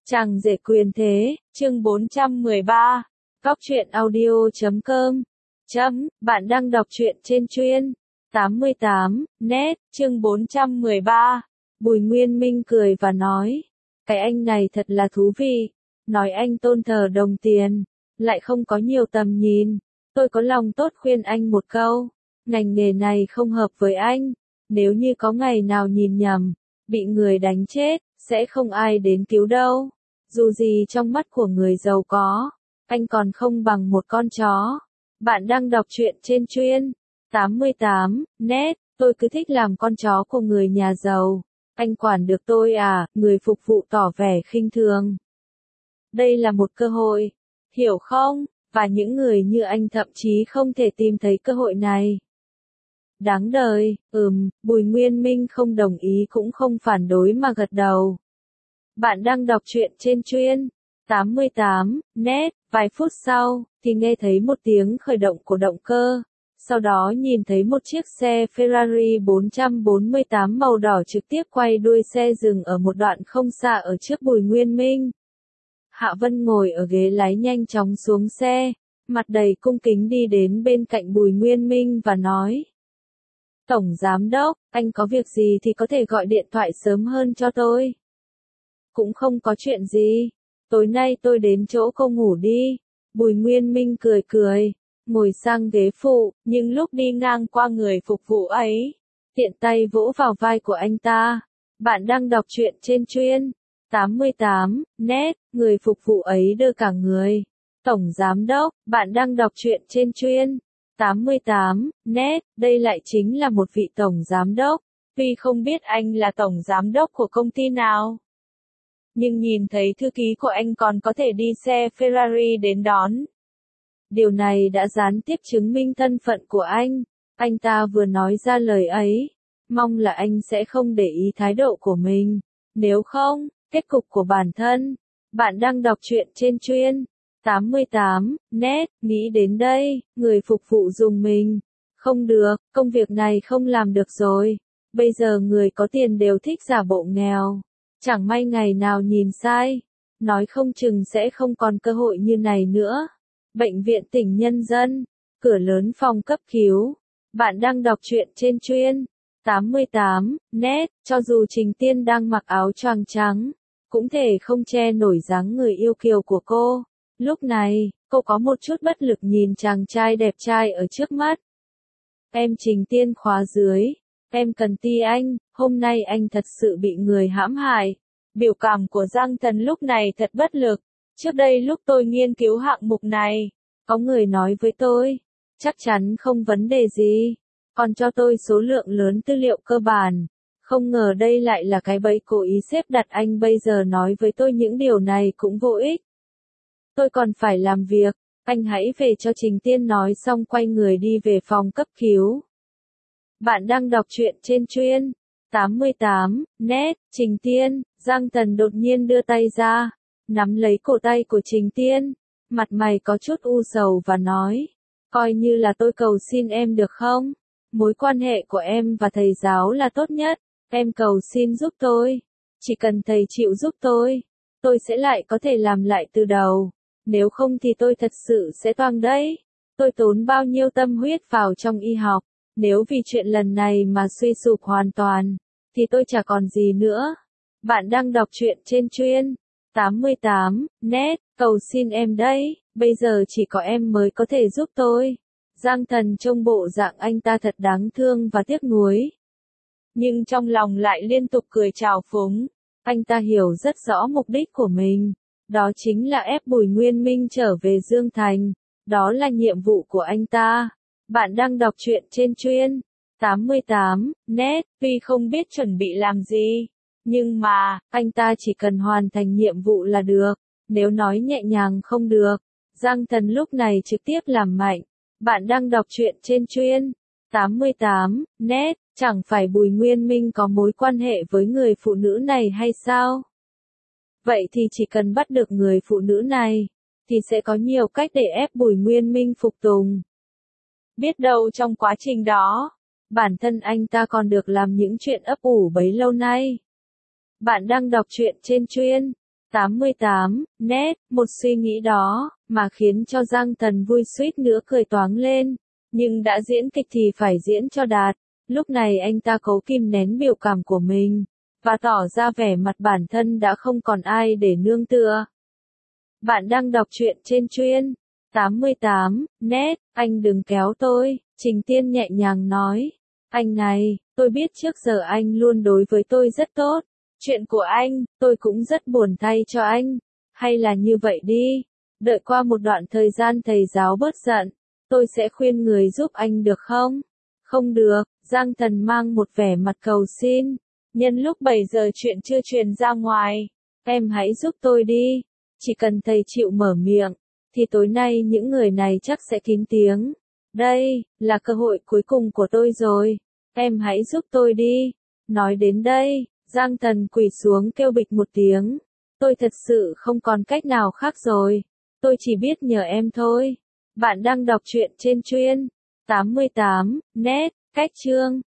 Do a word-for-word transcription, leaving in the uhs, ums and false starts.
Chàng rể quyền thế, chương bốn trăm mười ba, Góc truyện audio chấm com. Chấm, bạn đang đọc truyện trên chuyên tám mươi tám, net, chương bốn trăm mười ba. Bùi Nguyên Minh cười và nói, cái anh này thật là thú vị, nói anh tôn thờ đồng tiền, lại không có nhiều tầm nhìn. Tôi có lòng tốt khuyên anh một câu, ngành nghề này không hợp với anh, nếu như có ngày nào nhìn nhầm, bị người đánh chết, sẽ không ai đến cứu đâu. Dù gì trong mắt của người giàu có, anh còn không bằng một con chó. Bạn đang đọc truyện trên chuyên tám mươi tám, net, tôi cứ thích làm con chó của người nhà giàu. Anh quản được tôi à, người phục vụ tỏ vẻ khinh thường. Đây là một cơ hội, hiểu không? Và những người như anh thậm chí không thể tìm thấy cơ hội này. Đáng đời, ừm, Bùi Nguyên Minh không đồng ý cũng không phản đối mà gật đầu. Bạn đang đọc truyện trên chuyên tám mươi tám, net, vài phút sau, thì nghe thấy một tiếng khởi động của động cơ. Sau đó nhìn thấy một chiếc xe Ferrari bốn trăm bốn mươi tám màu đỏ trực tiếp quay đuôi xe dừng ở một đoạn không xa ở trước Bùi Nguyên Minh. Hạ Vân ngồi ở ghế lái nhanh chóng xuống xe, mặt đầy cung kính đi đến bên cạnh Bùi Nguyên Minh và nói. Tổng Giám Đốc, anh có việc gì thì có thể gọi điện thoại sớm hơn cho tôi. Cũng không có chuyện gì, tối nay tôi đến chỗ cô ngủ đi. Bùi Nguyên Minh cười cười, ngồi sang ghế phụ, nhưng lúc đi ngang qua người phục vụ ấy, tiện tay vỗ vào vai của anh ta. Bạn đang đọc truyện trên chuyên tám mươi tám, net, người phục vụ ấy đơ cả người. Tổng Giám Đốc, bạn đang đọc truyện trên chuyên tám mươi tám, net, đây lại chính là một vị Tổng Giám Đốc. Tuy không biết anh là Tổng Giám Đốc của công ty nào, nhưng nhìn thấy thư ký của anh còn có thể đi xe Ferrari đến đón. Điều này đã gián tiếp chứng minh thân phận của anh. Anh ta vừa nói ra lời ấy, mong là anh sẽ không để ý thái độ của mình. Nếu không, kết cục của bản thân. Bạn đang đọc truyện trên chuyên tám mươi tám, net, nghĩ đến đây, người phục vụ dùng mình. Không được, công việc này không làm được rồi. Bây giờ người có tiền đều thích giả bộ nghèo. Chẳng may ngày nào nhìn sai, nói không chừng sẽ không còn cơ hội như này nữa. Bệnh viện Tỉnh Nhân dân, cửa lớn phòng cấp cứu. Bạn đang đọc truyện trên chuyên tám mươi tám, net, cho dù Trình Tiên đang mặc áo choàng trắng, cũng thể không che nổi dáng người yêu kiều của cô. Lúc này, cô có một chút bất lực nhìn chàng trai đẹp trai ở trước mắt. Em Trình Tiên khóa dưới. Em cần ti anh, hôm nay anh thật sự bị người hãm hại. Biểu cảm của Giang Thần lúc này thật bất lực. Trước đây lúc tôi nghiên cứu hạng mục này, có người nói với tôi, chắc chắn không vấn đề gì, còn cho tôi số lượng lớn tư liệu cơ bản. Không ngờ đây lại là cái bẫy cố ý xếp đặt anh bây giờ nói với tôi những điều này cũng vô ích. Tôi còn phải làm việc, anh hãy về cho Trình Tiên nói xong quay người đi về phòng cấp cứu. Bạn đang đọc truyện trên chuyên tám mươi tám, net, Trình Tiên. Giang Tần đột nhiên đưa tay ra, nắm lấy cổ tay của Trình Tiên, mặt mày có chút u sầu và nói, coi như là tôi cầu xin em được không? Mối quan hệ của em và thầy giáo là tốt nhất, em cầu xin giúp tôi, chỉ cần thầy chịu giúp tôi, tôi sẽ lại có thể làm lại từ đầu, nếu không thì tôi thật sự sẽ toang đấy. Tôi tốn bao nhiêu tâm huyết vào trong y học, nếu vì chuyện lần này mà suy sụp hoàn toàn, thì tôi chả còn gì nữa. Bạn đang đọc truyện trên chuyên tám mươi tám, net, cầu xin em đấy, bây giờ chỉ có em mới có thể giúp tôi. Giang Thần trông bộ dạng anh ta thật đáng thương và tiếc nuối. Nhưng trong lòng lại liên tục cười trào phúng. Anh ta hiểu rất rõ mục đích của mình. Đó chính là ép Bùi Nguyên Minh trở về Dương Thành. Đó là nhiệm vụ của anh ta. Bạn đang đọc truyện trên chuyên tám mươi tám, net, tuy không biết chuẩn bị làm gì, nhưng mà, anh ta chỉ cần hoàn thành nhiệm vụ là được. Nếu nói nhẹ nhàng không được, Giang Thần lúc này trực tiếp làm mạnh. Bạn đang đọc truyện trên chuyên tám mươi tám, net, chẳng phải Bùi Nguyên Minh có mối quan hệ với người phụ nữ này hay sao? Vậy thì chỉ cần bắt được người phụ nữ này, thì sẽ có nhiều cách để ép Bùi Nguyên Minh phục tùng. Biết đâu trong quá trình đó, bản thân anh ta còn được làm những chuyện ấp ủ bấy lâu nay. Bạn đang đọc truyện trên chuyên tám mươi tám, nét, một suy nghĩ đó, mà khiến cho Giang Tần vui suýt nữa cười toáng lên. Nhưng đã diễn kịch thì phải diễn cho đạt. Lúc này anh ta cố kìm nén biểu cảm của mình, và tỏ ra vẻ mặt bản thân đã không còn ai để nương tựa. Bạn đang đọc truyện trên chuyên tám mươi tám, net, anh đừng kéo tôi, Trình Tiên nhẹ nhàng nói. Anh này, tôi biết trước giờ anh luôn đối với tôi rất tốt. Chuyện của anh, tôi cũng rất buồn thay cho anh. Hay là như vậy đi, đợi qua một đoạn thời gian thầy giáo bớt giận, tôi sẽ khuyên người giúp anh được không? Không được, Giang Tần mang một vẻ mặt cầu xin. Nhân lúc bảy giờ chuyện chưa truyền ra ngoài, em hãy giúp tôi đi. Chỉ cần thầy chịu mở miệng, thì tối nay những người này chắc sẽ kín tiếng. Đây, là cơ hội cuối cùng của tôi rồi. Em hãy giúp tôi đi. Nói đến đây, Giang Tần quỳ xuống kêu bịch một tiếng. Tôi thật sự không còn cách nào khác rồi. Tôi chỉ biết nhờ em thôi. Bạn đang đọc truyện trên chuyên tám mươi tám, net, cách chương.